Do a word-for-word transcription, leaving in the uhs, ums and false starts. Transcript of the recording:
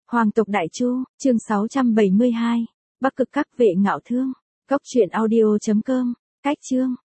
Hoàng tộc Đại Chu, chương sáu trăm bảy mươi hai, Bắc cực các vệ ngạo thương. Góc truyện audio chấm com, cách chương.